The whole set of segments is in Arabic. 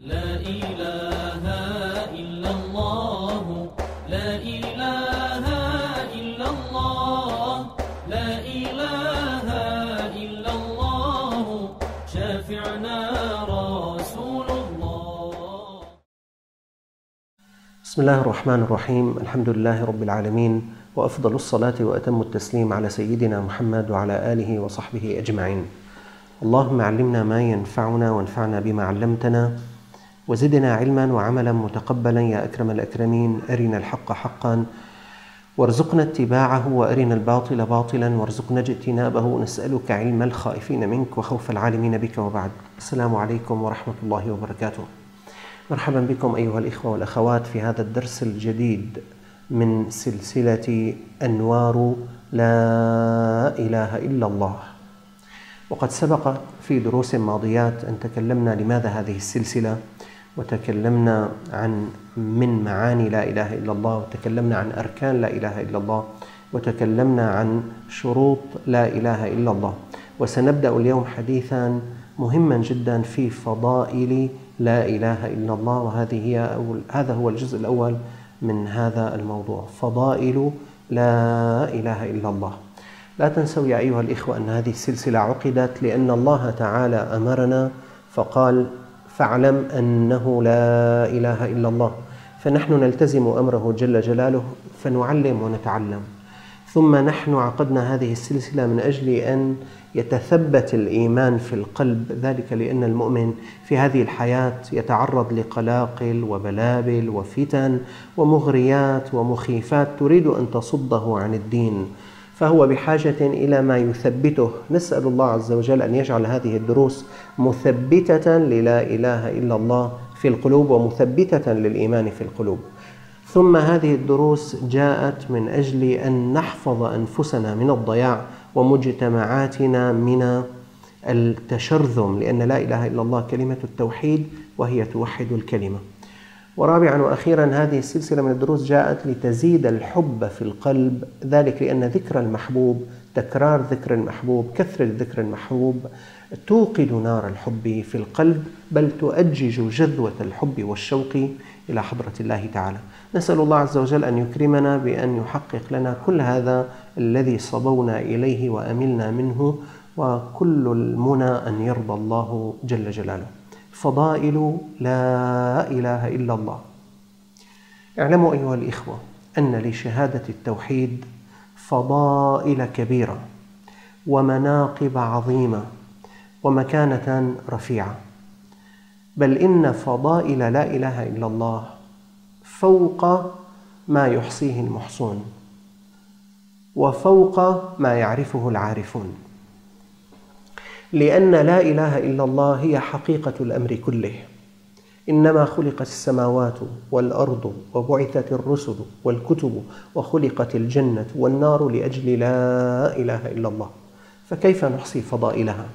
لا إله إلا الله، لا إله إلا الله، لا إله إلا الله، شافعنا رسول الله. بسم الله الرحمن الرحيم. الحمد لله رب العالمين، وأفضل الصلاة وأتم التسليم على سيدنا محمد وعلى آله وصحبه أجمعين. اللهم علمنا ما ينفعنا وانفعنا بما علمتنا، وزدنا علما وعملا متقبلا يا أكرم الأكرمين. أرنا الحق حقا وارزقنا اتباعه، وأرنا الباطل باطلا وارزقنا اجتنابه. نسألك علم الخائفين منك وخوف العالمين بك، وبعد. السلام عليكم ورحمة الله وبركاته. مرحبا بكم أيها الإخوة والأخوات في هذا الدرس الجديد من سلسلة أنوار لا إله إلا الله. وقد سبق في دروس ماضيات أن تكلمنا لماذا هذه السلسلة، وتكلمنا من معاني لا إله إلا الله، وتكلمنا عن أركان لا إله إلا الله، وتكلمنا عن شروط لا إله إلا الله. وسنبدأ اليوم حديثا مهما جدا في فضائل لا إله إلا الله، هذا هو الجزء الأول من هذا الموضوع، فضائل لا إله إلا الله. لا تنسوا يا أيها الإخوة أن هذه السلسلة عقدت لأن الله تعالى أمرنا فقال: فاعلم أنه لا إله إلا الله. فنحن نلتزم أمره جل جلاله فنعلم ونتعلم. ثم نحن عقدنا هذه السلسلة من أجل أن يتثبت الإيمان في القلب، ذلك لأن المؤمن في هذه الحياة يتعرض لقلاقل وبلابل وفتن ومغريات ومخيفات تريد أن تصده عن الدين، فهو بحاجة إلى ما يثبته. نسأل الله عز وجل أن يجعل هذه الدروس مثبتة للا إله إلا الله في القلوب، ومثبتة للإيمان في القلوب. ثم هذه الدروس جاءت من أجل أن نحفظ أنفسنا من الضياع ومجتمعاتنا من التشرذم، لأن لا إله إلا الله كلمة التوحيد وهي توحد الكلمة. ورابعا وأخيرا، هذه السلسلة من الدروس جاءت لتزيد الحب في القلب، ذلك لأن ذكر المحبوب، تكرار ذكر المحبوب، كثرة ذكر المحبوب توقد نار الحب في القلب، بل تؤجج جذوة الحب والشوق إلى حضرة الله تعالى. نسأل الله عز وجل أن يكرمنا بأن يحقق لنا كل هذا الذي صبونا إليه وأملنا منه، وكل المنى أن يرضى الله جل جلاله. فضائل لا إله إلا الله. اعلموا أيها الإخوة أن لشهادة التوحيد فضائل كبيرة ومناقب عظيمة ومكانة رفيعة، بل إن فضائل لا إله إلا الله فوق ما يحصيه المحصون، وفوق ما يعرفه العارفون، لأن لا إله إلا الله هي حقيقة الأمر كله. إنما خلقت السماوات والأرض وبعثت الرسل والكتب وخلقت الجنة والنار لأجل لا إله إلا الله، فكيف نحصي فضائلها؟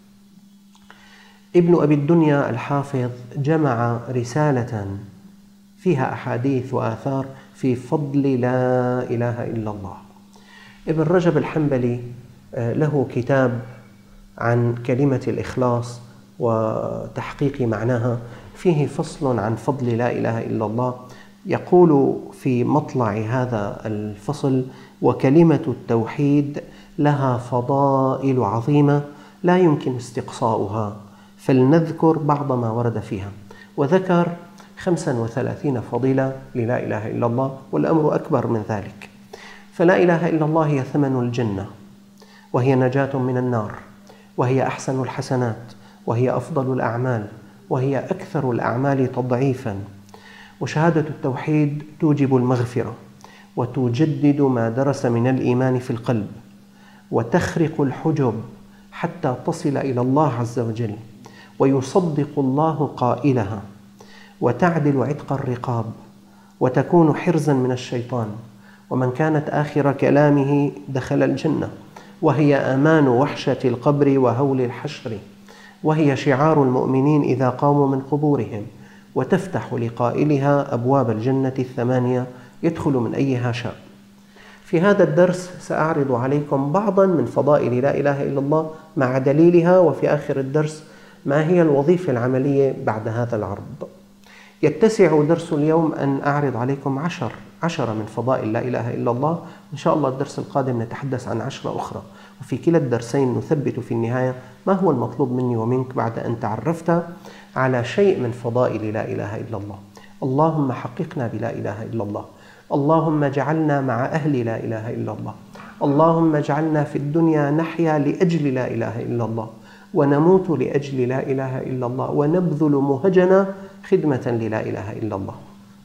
ابن أبي الدنيا الحافظ جمع رسالة فيها أحاديث وآثار في فضل لا إله إلا الله. ابن رجب الحنبلي له كتاب عن كلمة الإخلاص وتحقيق معناها، فيه فصل عن فضل لا إله إلا الله. يقول في مطلع هذا الفصل: وكلمة التوحيد لها فضائل عظيمة لا يمكن استقصاؤها، فلنذكر بعض ما ورد فيها. وذكر 35 فضيلة للا إله إلا الله، والأمر أكبر من ذلك. فلا إله إلا الله هي ثمن الجنة، وهي نجاة من النار، وهي أحسن الحسنات، وهي أفضل الأعمال، وهي أكثر الأعمال تضعيفا. وشهادة التوحيد توجب المغفرة، وتجدد ما درس من الإيمان في القلب، وتخرق الحجب حتى تصل إلى الله عز وجل، ويصدق الله قائلها، وتعدل عتق الرقاب، وتكون حرزا من الشيطان. ومن كانت آخر كلامه دخل الجنة، وهي أمان وحشة القبر وهول الحشر، وهي شعار المؤمنين إذا قاموا من قبورهم، وتفتح لقائلها أبواب الجنة 8 يدخل من أيها شاء. في هذا الدرس سأعرض عليكم بعضا من فضائل لا إله إلا الله مع دليلها، وفي آخر الدرس ما هي الوظيفة العملية بعد هذا العرض. يتسع درس اليوم أن أعرض عليكم 10 من فضائل لا إله إلا الله. إن شاء الله الدرس القادم نتحدث عن 10 أخرى، وفي كلا الدرسين نثبت في النهاية ما هو المطلوب مني ومنك بعد أن تعرفت على شيء من فضائل لا إله إلا الله. اللهم حققنا بلا إله إلا الله، اللهم اجعلنا مع أهل لا إله إلا الله، اللهم اجعلنا في الدنيا نحيا لأجل لا إله إلا الله، ونموت لأجل لا إله إلا الله، ونبذل مهجنا خدمة للا إله إلا الله.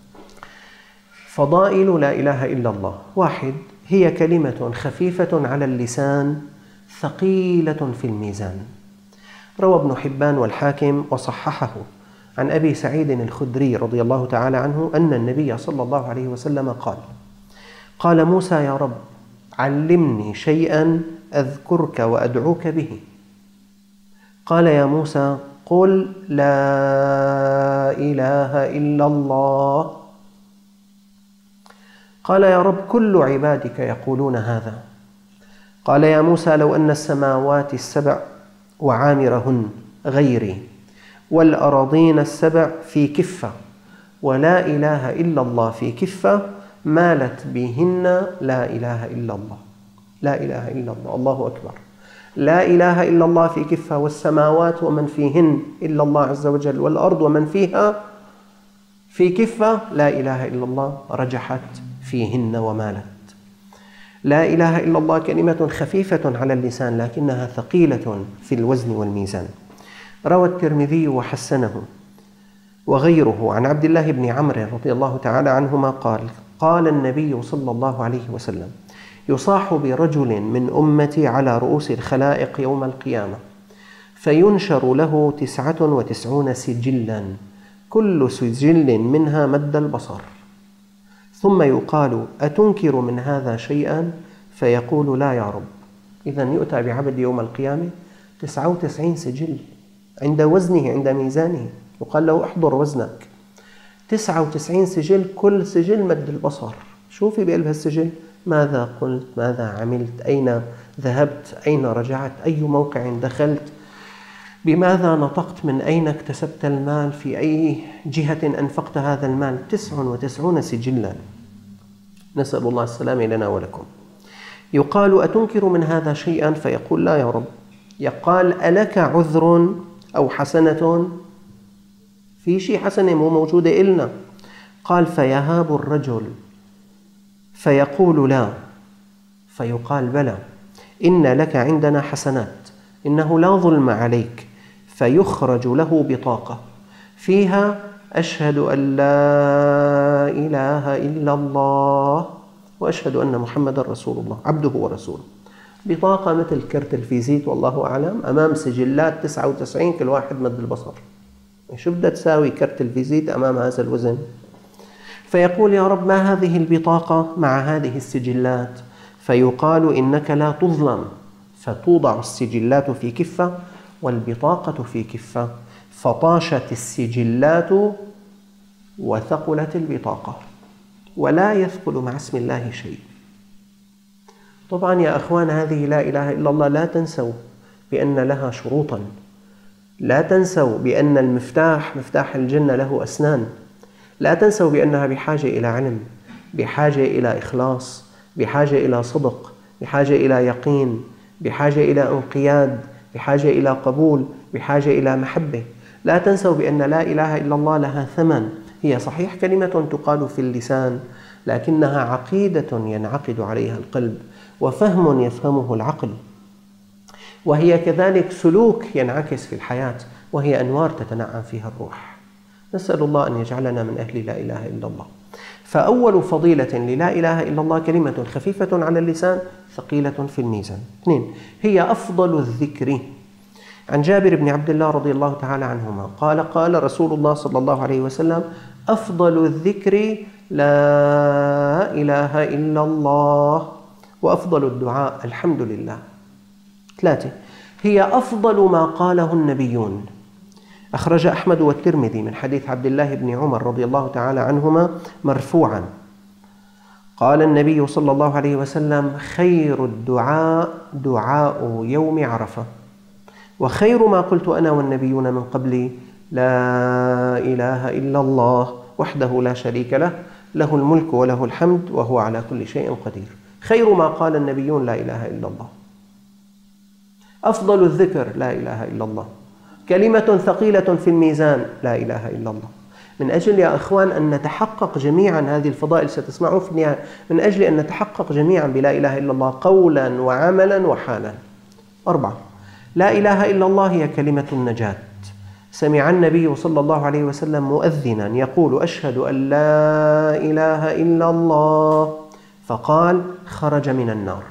فضائل لا إله إلا الله: 1. هي كلمة خفيفة على اللسان ثقيلة في الميزان. روى ابن حبان والحاكم وصححه عن أبي سعيد الخدري رضي الله تعالى عنه أن النبي صلى الله عليه وسلم قال موسى: يا رب علمني شيئا أذكرك وأدعوك به. قال: يا موسى قل لا إله إلا الله. قال: يا رب كل عبادك يقولون هذا. قال: يا موسى لو أن السماوات السبع وعامرهن غيري والأراضين السبع في كفة ولا إله إلا الله في كفة مالت بهن لا إله إلا الله. لا إله إلا الله، الله أكبر. لا إله إلا الله في كفة، والسماوات ومن فيهن إلا الله عز وجل، والأرض ومن فيها في كفة، لا إله إلا الله رجحت فيهن ومالت. لا إله إلا الله كلمة خفيفة على اللسان لكنها ثقيلة في الوزن والميزان. روى الترمذي وحسنه وغيره عن عبد الله بن عمرو رضي الله تعالى عنهما قال النبي صلى الله عليه وسلم: يصاح برجل من أمتي على رؤوس الخلائق يوم القيامة، فينشر له 99 سجلا، كل سجل منها مد البصر، ثم يقال: أتنكر من هذا شيئا؟ فيقول: لا يا رب. إذن يؤتى بعبد يوم القيامة 99 سجل عند وزنه، عند ميزانه، يقال له: احضر وزنك. 99 سجل، كل سجل مد البصر. شوفي بقلب هالسجل: ماذا قلت، ماذا عملت، أين ذهبت، أين رجعت، أي موقع دخلت، بماذا نطقت، من أين اكتسبت المال، في أي جهة أنفقت هذا المال. 99 سجلا، نسأل الله السلامة لنا ولكم. يقال: أتنكر من هذا شيئا؟ فيقول: لا يا رب. يقال: ألك عذر أو حسنة؟ في شيء حسنة مو موجودة إلنا؟ قال: فيهاب الرجل فيقول: لا. فيقال: بلى، إن لك عندنا حسنات، إنه لا ظلم عليك. فيخرج له بطاقة فيها: أشهد أن لا إله إلا الله وأشهد أن محمد رسول الله عبده ورسوله. بطاقة مثل كرت الفيزيت والله أعلم، أمام سجلات 99 كل واحد مد البصر. شو بدها تساوي كرت الفيزيت أمام هذا الوزن؟ فيقول: يا رب ما هذه البطاقة مع هذه السجلات؟ فيقال: إنك لا تظلم. فتوضع السجلات في كفة والبطاقة في كفة، فطاشت السجلات وثقلت البطاقة، ولا يثقل مع اسم الله شيء. طبعا يا أخوان، هذه لا إله إلا الله لا تنسوا بأن لها شروطا، لا تنسوا بأن المفتاح، مفتاح الجنة، له أسنان. لا تنسوا بأنها بحاجة إلى علم، بحاجة إلى إخلاص، بحاجة إلى صدق، بحاجة إلى يقين، بحاجة إلى انقياد، بحاجة إلى قبول، بحاجة إلى محبة. لا تنسوا بأن لا إله إلا الله لها ثمن. هي صحيح كلمة تقال في اللسان، لكنها عقيدة ينعقد عليها القلب، وفهم يفهمه العقل، وهي كذلك سلوك ينعكس في الحياة، وهي أنوار تتنعم فيها الروح. نسأل الله أن يجعلنا من أهل لا إله إلا الله. فأول فضيلة للا إله إلا الله كلمة خفيفة على اللسان ثقيلة في الميزان. 2. هي أفضل الذكر. عن جابر بن عبد الله رضي الله تعالى عنهما قال رسول الله صلى الله عليه وسلم: أفضل الذكر لا إله إلا الله، وأفضل الدعاء الحمد لله. 3. هي أفضل ما قاله النبيون. أخرج أحمد والترمذي من حديث عبد الله بن عمر رضي الله تعالى عنهما مرفوعا: قال النبي صلى الله عليه وسلم: خير الدعاء دعاء يوم عرفة، وخير ما قلت أنا والنبيون من قبلي لا إله إلا الله وحده لا شريك له، له الملك وله الحمد وهو على كل شيء قدير. خير ما قال النبيون لا إله إلا الله. أفضل الذكر لا إله إلا الله. كلمة ثقيلة في الميزان لا إله إلا الله. من أجل يا أخوان أن نتحقق جميعا هذه الفضائل ستسمعون في النهاية، من أجل أن نتحقق جميعا بلا إله إلا الله قولا وعملا وحالا. 4. لا إله إلا الله هي كلمة النجاة. سمع النبي صلى الله عليه وسلم مؤذنا يقول أشهد أن لا إله إلا الله، فقال خرج من النار.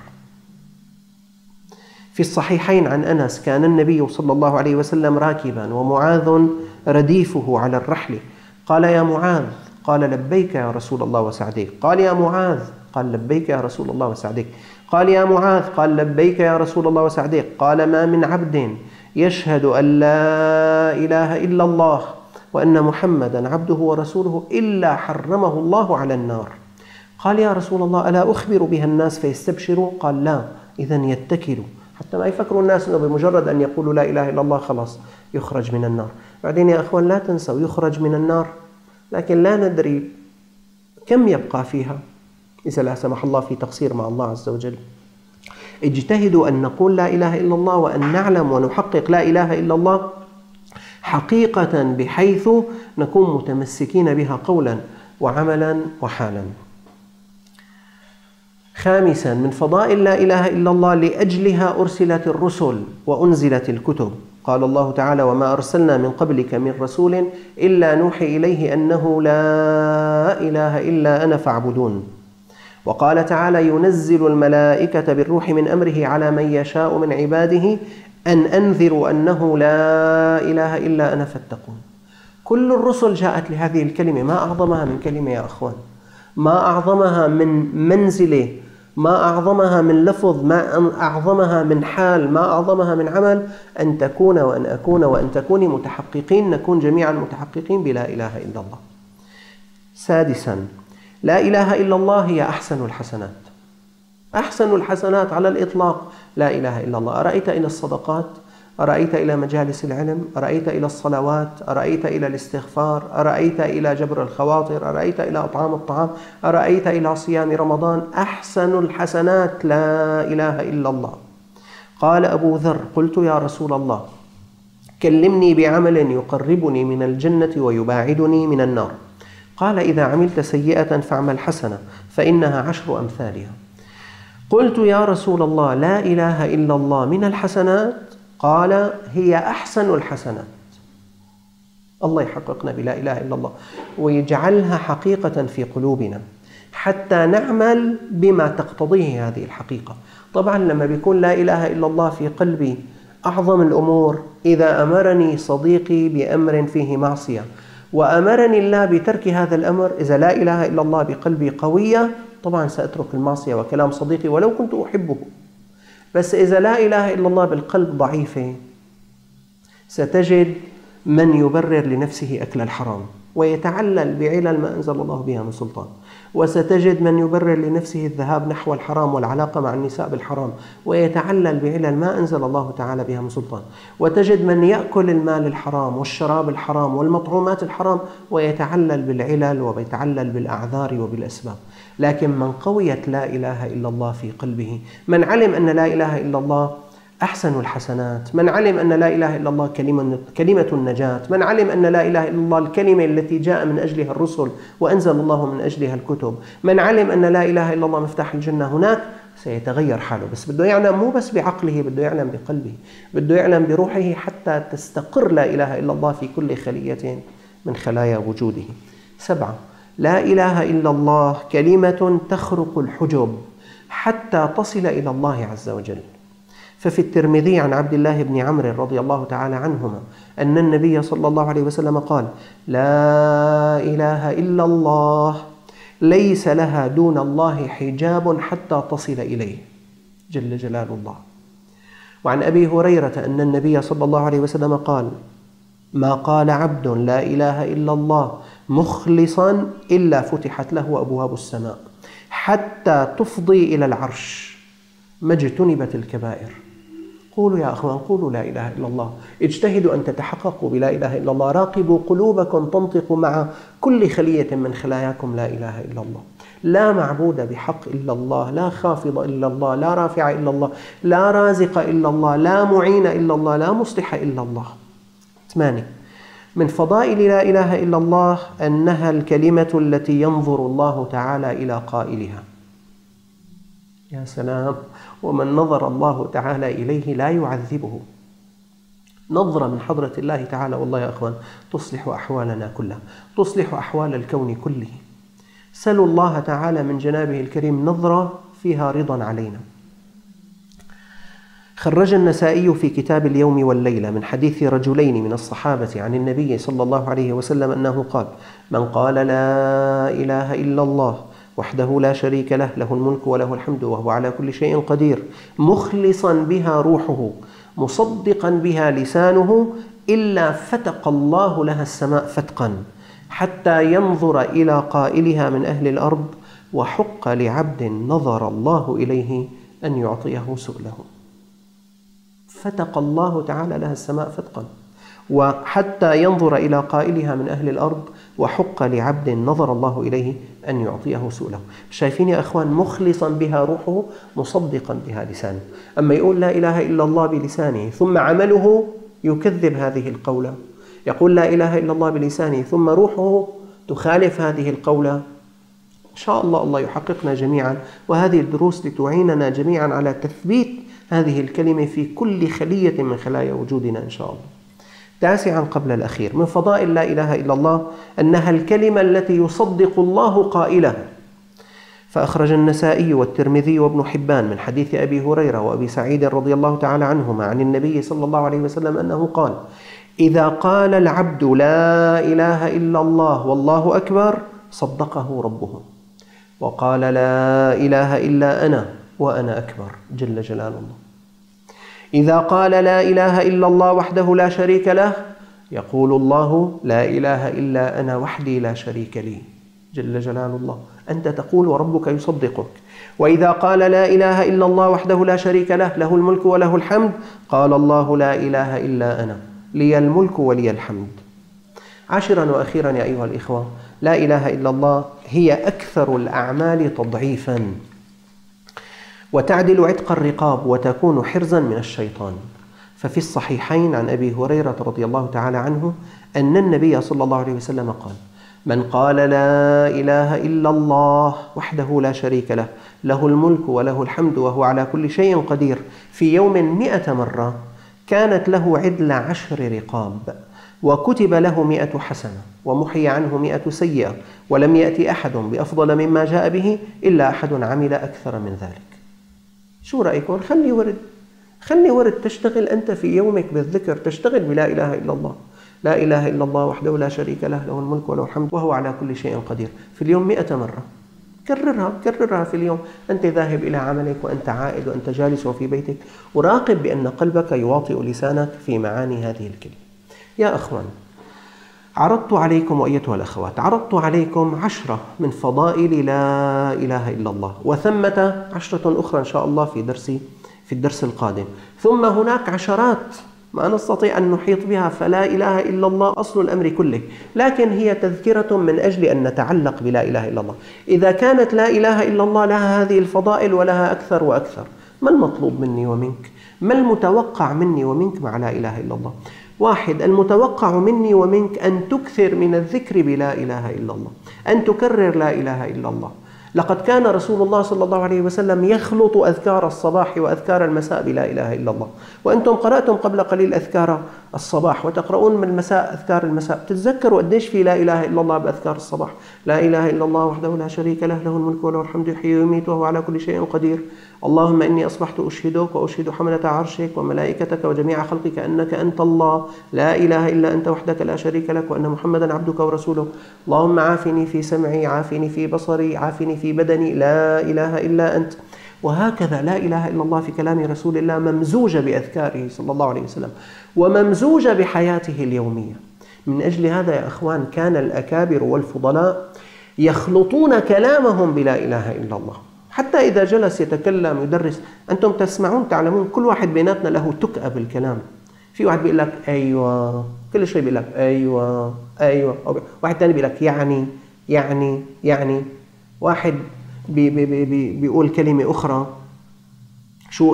في الصحيحين عن أنس كان النبي صلى الله عليه وسلم راكبا ومعاذ رديفه على الرحل، قال يا معاذ، قال لبيك يا رسول الله وسعديك، قال يا معاذ، قال لبيك يا رسول الله وسعديك، قال يا معاذ، قال لبيك يا رسول الله وسعديك، قال ما من عبد يشهد أن لا إله إلا الله وأن محمدا عبده ورسوله إلا حرمه الله على النار. قال يا رسول الله ألا أخبر بها الناس فيستبشروا؟ قال لا، إذن يتكلوا، حتى ما يفكروا الناس أنه بمجرد أن يقولوا لا إله إلا الله خلاص يخرج من النار. بعدين يا أخوان لا تنسوا يخرج من النار، لكن لا ندري كم يبقى فيها إذا لا سمح الله في تقصير مع الله عز وجل. اجتهدوا أن نقول لا إله إلا الله وأن نعلم ونحقق لا إله إلا الله حقيقة بحيث نكون متمسكين بها قولا وعملا وحالا. 5. من فضائل لا إله إلا الله لأجلها أرسلت الرسل وأنزلت الكتب. قال الله تعالى وما أرسلنا من قبلك من رسول إلا نوحي إليه أنه لا إله إلا أنا فاعبدون. وقال تعالى ينزل الملائكة بالروح من أمره على من يشاء من عباده أن أنذروا أنه لا إله إلا أنا فاتقون. كل الرسل جاءت لهذه الكلمة. ما أعظمها من كلمة يا أخوان، ما أعظمها من منزلة، ما أعظمها من لفظ، ما أعظمها من حال، ما أعظمها من عمل، أن تكون وأن أكون وأن تكوني متحققين، نكون جميعا متحققين بلا إله إلا الله. 6. لا إله إلا الله هي أحسن الحسنات. أحسن الحسنات على الإطلاق لا إله إلا الله. أرأيت إلى الصدقات، أرأيت إلى مجالس العلم، أرأيت إلى الصلوات، أرأيت إلى الاستغفار، أرأيت إلى جبر الخواطر، أرأيت إلى إطعام الطعام، أرأيت إلى صيام رمضان. أحسن الحسنات لا إله إلا الله. قال أبو ذر قلت يا رسول الله كلمني بعمل يقربني من الجنة ويباعدني من النار. قال إذا عملت سيئة فاعمل حسنة فإنها 10 أمثالها. قلت يا رسول الله لا إله إلا الله من الحسنات؟ قال هي أحسن الحسنات. الله يحققنا بلا إله إلا الله ويجعلها حقيقة في قلوبنا حتى نعمل بما تقتضيه هذه الحقيقة. طبعا لما بيكون لا إله إلا الله في قلبي أعظم الأمور، إذا أمرني صديقي بأمر فيه معصية وأمرني الله بترك هذا الأمر، إذا لا إله إلا الله بقلبي قوية طبعا سأترك المعصية وكلام صديقي ولو كنت أحبه. بس إذا لا إله إلا الله بالقلب ضعيفة ستجد من يبرر لنفسه أكل الحرام ويتعلل بعلل ما أنزل الله بها من سلطان، وستجد من يبرر لنفسه الذهاب نحو الحرام والعلاقة مع النساء بالحرام ويتعلل بعلل ما أنزل الله تعالى بها من سلطان، وتجد من يأكل المال الحرام والشراب الحرام والمطعومات الحرام ويتعلل بالعلل ويتعلل بالأعذار وبالأسباب. لكن من قويت لا إله إلا الله في قلبه، من علم أن لا إله إلا الله أحسن الحسنات، من علم أن لا إله إلا الله كلمة النجاة، من علم أن لا إله إلا الله الكلمة التي جاء من أجلها الرسل وأنزل الله من أجلها الكتب، من علم أن لا إله إلا الله مفتاح الجنة، هناك سيتغير حاله. بس بده يعلم مو بس بعقله، بده يعلم بقلبه، بده يعلم بروحه حتى تستقر لا إله إلا الله في كل خلية من خلايا وجوده. 7. لا إله إلا الله كلمة تخرق الحجب حتى تصل إلى الله عز وجل. ففي الترمذي عن عبد الله بن عمرو رضي الله تعالى عنهما أن النبي صلى الله عليه وسلم قال لا إله إلا الله ليس لها دون الله حجاب حتى تصل إليه جل جلال الله. وعن أبي هريرة أن النبي صلى الله عليه وسلم قال ما قال عبد لا إله إلا الله مخلصا إلا فتحت له أبواب السماء حتى تفضي إلى العرش ما اجتنبت الكبائر. قولوا يا أخوان، قولوا لا إله إلا الله، اجتهدوا أن تتحققوا بلا إله إلا الله، راقبوا قلوبكم تنطق مع كل خلية من خلاياكم لا إله إلا الله. لا معبود بحق إلا الله، لا خافض إلا الله، لا رافع إلا الله، لا رازق إلا الله، لا معين إلا الله، لا مصلح إلا الله. 8. من فضائل لا إله إلا الله أنها الكلمة التي ينظر الله تعالى إلى قائلها. يا سلام، ومن نظر الله تعالى إليه لا يعذبه. نظرة من حضرة الله تعالى والله يا أخوان تصلح أحوالنا كلها، تصلح أحوال الكون كله. سلوا الله تعالى من جنابه الكريم نظرة فيها رضا علينا. خرج النسائي في كتاب اليوم والليلة من حديث رجلين من الصحابة عن النبي صلى الله عليه وسلم أنه قال: من قال لا إله إلا الله وحده لا شريك له، له الملك وله الحمد وهو على كل شيء قدير، مخلصا بها روحه مصدقا بها لسانه، إلا فتق الله لها السماء فتقا حتى ينظر إلى قائلها من أهل الأرض، وحق لعبد نظر الله إليه أن يعطيه سؤله. فتق الله تعالى لها السماء فتقا، وحتى ينظر إلى قائلها من أهل الأرض، وحق لعبد نظر الله إليه أن يعطيه سؤله. شايفين يا أخوان؟ مخلصا بها روحه مصدقا بها لسانه. أما يقول لا إله إلا الله بلسانه ثم عمله يكذب هذه القولة، يقول لا إله إلا الله بلسانه ثم روحه تخالف هذه القولة، إن شاء الله الله يحققنا جميعا، وهذه الدروس لتعيننا جميعا على تثبيت هذه الكلمة في كل خلية من خلايا وجودنا إن شاء الله. 9 قبل الأخير، من فضائل لا إله إلا الله أنها الكلمة التي يصدق الله قائلها. فأخرج النسائي والترمذي وابن حبان من حديث أبي هريرة وأبي سعيد رضي الله تعالى عنهما عن النبي صلى الله عليه وسلم أنه قال: إذا قال العبد لا إله إلا الله والله أكبر صدقه ربه، وقال لا إله إلا أنا وأنا أكبر جل جلال الله. إذا قال لا إله إلا الله وحده لا شريك له، يقول الله لا إله إلا أنا وحدي لا شريك لي جل جلال الله. أنت تقول وربك يصدقك. وإذا قال لا إله إلا الله وحده لا شريك له، له الملك وله الحمد، قال الله لا إله إلا أنا لي الملك ولي الحمد. 10 وأخيرا يا أيها الإخوة، لا إله إلا الله هي أكثر الأعمال تضعيفا، وتعدل عتق الرقاب، وتكون حرزا من الشيطان. ففي الصحيحين عن أبي هريرة رضي الله تعالى عنه أن النبي صلى الله عليه وسلم قال: من قال لا إله إلا الله وحده لا شريك له، له الملك وله الحمد وهو على كل شيء قدير، في يوم 100 مرة، كانت له عدل 10 رقاب، وكتب له 100 حسنة، ومحي عنه 100 سيئة، ولم يأتي أحد بأفضل مما جاء به إلا أحد عمل أكثر من ذلك. شو رأيكم؟ خلي ورد تشتغل أنت في يومك بالذكر، تشتغل بلا إله إلا الله. لا إله إلا الله وحده لا شريك له، له الملك وله الحمد وهو على كل شيء قدير، في اليوم 100 مرة. كررها في اليوم، أنت ذاهب إلى عملك وأنت عائد وأنت جالس في بيتك، وراقب بأن قلبك يواطئ لسانك في معاني هذه الكلمة. يا أخوان، عرضت عليكم وأيتها الأخوات، عرضت عليكم 10 من فضائل لا إله إلا الله، وثمة 10 أخرى إن شاء الله في الدرس القادم، ثم هناك عشرات ما نستطيع أن نحيط بها. فلا إله إلا الله أصل الأمر كله، لكن هي تذكرة من أجل أن نتعلق بلا إله إلا الله. إذا كانت لا إله إلا الله لها هذه الفضائل ولها أكثر وأكثر، ما المطلوب مني ومنك؟ ما المتوقع مني ومنك مع لا إله إلا الله؟ 1. المتوقع مني ومنك أن تكثر من الذكر بلا إله إلا الله، أن تكرر لا إله إلا الله. لقد كان رسول الله صلى الله عليه وسلم يخلط أذكار الصباح وأذكار المساء بلا إله إلا الله. وأنتم قرأتم قبل قليل أذكار الصباح، وتقرؤون من المساء أذكار المساء. تتذكروا قديش في لا إله إلا الله بأذكار الصباح؟ لا إله إلا الله وحده لا شريك له، له الملك وله الحمد، يحيي ويميت وهو على كل شيء قدير. اللهم إني أصبحت أشهدك وأشهد حملة عرشك وملائكتك وجميع خلقك أنك أنت الله، لا إله إلا أنت وحدك لا شريك لك، وأن محمدا عبدك ورسولك. اللهم عافني في سمعي، عافني في بصري، عافني في بدني، لا إله إلا أنت. وهكذا لا إله إلا الله في كلام رسول الله ممزوجة بأذكاره صلى الله عليه وسلم، وممزوجة بحياته اليومية. من أجل هذا يا أخوان كان الأكابر والفضلاء يخلطون كلامهم بلا إله إلا الله. حتى إذا جلس يتكلم يدرس، أنتم تسمعون تعلمون كل واحد بيناتنا له تكأة بالكلام. في واحد بيقول لك أيوة، كل شيء بيقول لك أيوة أيوة، واحد تاني بيقول لك يعني، واحد بيقول كلمة أخرى شو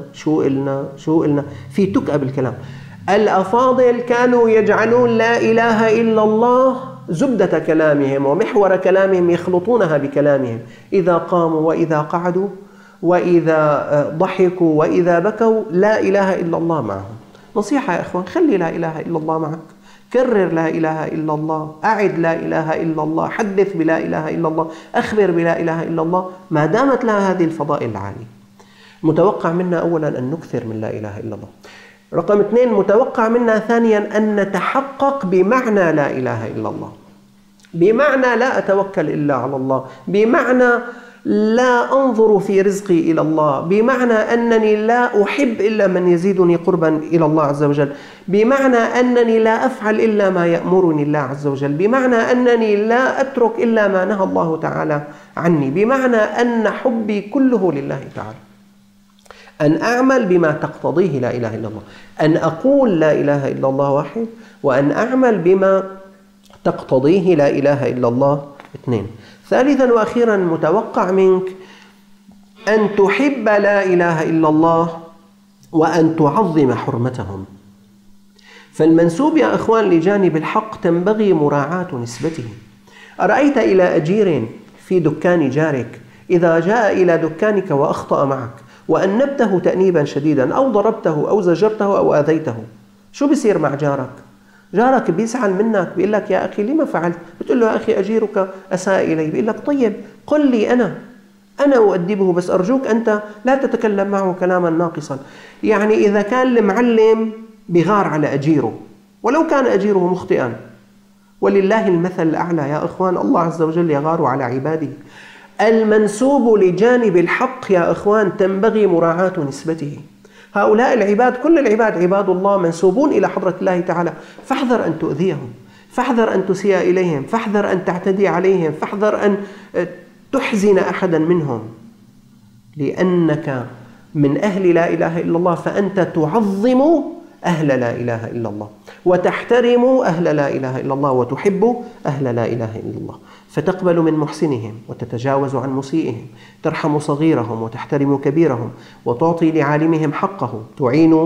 إلنا، في تكأة بالكلام. الأفاضل كانوا يجعلون لا إله إلا الله زبدة كلامهم ومحور كلامهم، يخلطونها بكلامهم إذا قاموا وإذا قعدوا وإذا ضحكوا وإذا بكوا، لا إله إلا الله معهم. نصيحة يا إخوان، خلي لا إله إلا الله معك، كرر لا إله إلا الله، أعد لا إله إلا الله، حدث بلا إله إلا الله، أخبر بلا إله إلا الله، ما دامت لها هذه الفضائل العالية. متوقع منا أولا أن نكثر من لا إله إلا الله. رقم 2، متوقع منا ثانيا أن نتحقق بمعنى لا إله إلا الله، بمعنى لا أتوكل إلا على الله، بمعنى لا أنظر في رزقي إلى الله، بمعنى أنني لا أحب إلا من يزيدني قربا إلى الله عز وجل، بمعنى أنني لا أفعل إلا ما يأمرني الله عز وجل، بمعنى أنني لا أترك إلا ما نهى الله تعالى عني، بمعنى أن حبي كله لله تعالى. أن أعمل بما تقتضيه لا إله إلا الله، أن أقول لا إله إلا الله واحد، وأن أعمل بما تقتضيه لا إله إلا الله 2. ثالثا وأخيرا، متوقع منك أن تحب لا إله إلا الله وأن تعظم حرمتهم. فالمنسوب يا إخوان لجانب الحق تنبغي مراعاة نسبته. أرأيت إلى أجير في دكان جارك إذا جاء إلى دكانك وأخطأ معك وأنبته تأنيبا شديدا أو ضربته أو زجرته أو آذيته، شو بيصير مع جارك؟ جارك بيزعل منك، بيقول لك يا أخي لما فعلت؟ بتقول له يا أخي أجيرك أساء إلي، بيقول لك طيب قل لي أنا أؤدبه، بس أرجوك أنت لا تتكلم معه كلاما ناقصا. يعني إذا كان المعلم بغار على أجيره ولو كان أجيره مخطئا، ولله المثل الأعلى يا إخوان، الله عز وجل يغار على عباده. المنسوب لجانب الحق يا إخوان تنبغي مراعاة نسبته. هؤلاء العباد، كل العباد عباد الله منسوبون إلى حضرة الله تعالى، فاحذر أن تؤذيهم، فاحذر أن تسيء إليهم، فاحذر أن تعتدي عليهم، فاحذر أن تحزن أحدا منهم، لأنك من أهل لا إله إلا الله، فأنت تعظم أهل لا إله إلا الله وتحترم أهل لا إله إلا الله وتحب أهل لا إله إلا الله، فتقبل من محسنهم وتتجاوز عن مسيئهم، ترحم صغيرهم وتحترم كبيرهم، وتعطي لعالمهم حقه، تعين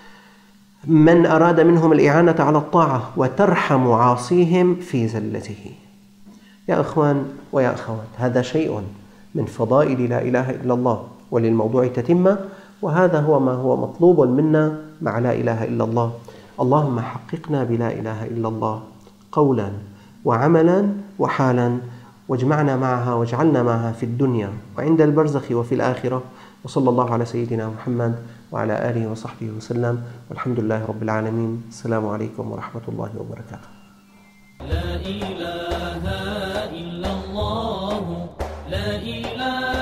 من أراد منهم الإعانة على الطاعة، وترحم عاصيهم في زلته. يا إخوان ويا أخوات، هذا شيء من فضائل لا إله إلا الله، وللموضوع تتمة، وهذا هو ما هو مطلوب منا مع لا إله إلا الله. اللهم حققنا بلا إله إلا الله قولا وعملا وحالا، واجمعنا معها واجعلنا معها في الدنيا وعند البرزخ وفي الآخرة. وصلى الله على سيدنا محمد وعلى آله وصحبه وسلم، والحمد لله رب العالمين. السلام عليكم ورحمة الله وبركاته. لا إله إلا الله، لا إله